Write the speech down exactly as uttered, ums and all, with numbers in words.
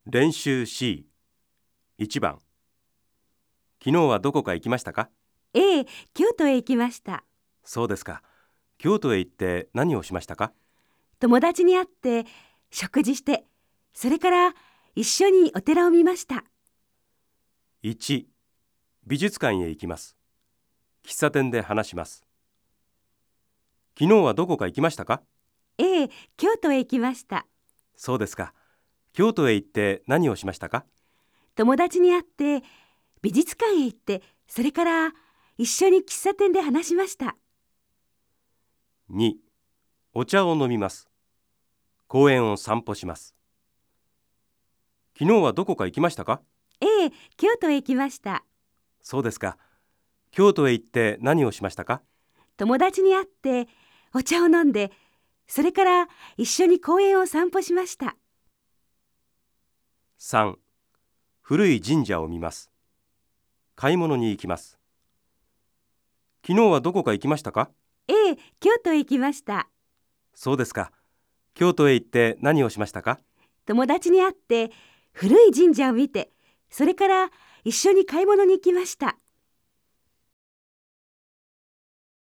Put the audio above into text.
練習 シーいち 番。昨日はどこか行きましたか？ ええ、京都へ行きました。 そうですか。京都へ行って何をしましたか？ 友達に会って食事して、それから一緒にお寺を見ました。 いち、美術館へ行きます。喫茶店で話します。昨日はどこか行きましたか？ ええ、京都へ行きました。 そうですか。京都へ行って何をしましたか？ 友達に会って美術館へ行って、それから一緒に喫茶店で話しました。 に、お茶を飲みます。公園を散歩します。昨日はどこか行きましたか？ ええ、京都へ行きました。 そうですか。京都へ行って何をしましたか？ 友達に会ってお茶を飲んで、それから一緒に公園を散歩しました。 さん、古い神社を見ます。買い物に行きます。昨日はどこか行きましたか？ ええ、京都へ行きました。 そうですか。京都へ行って何をしましたか？ 友達に会って古い神社を見て、それから一緒に買い物に行きました。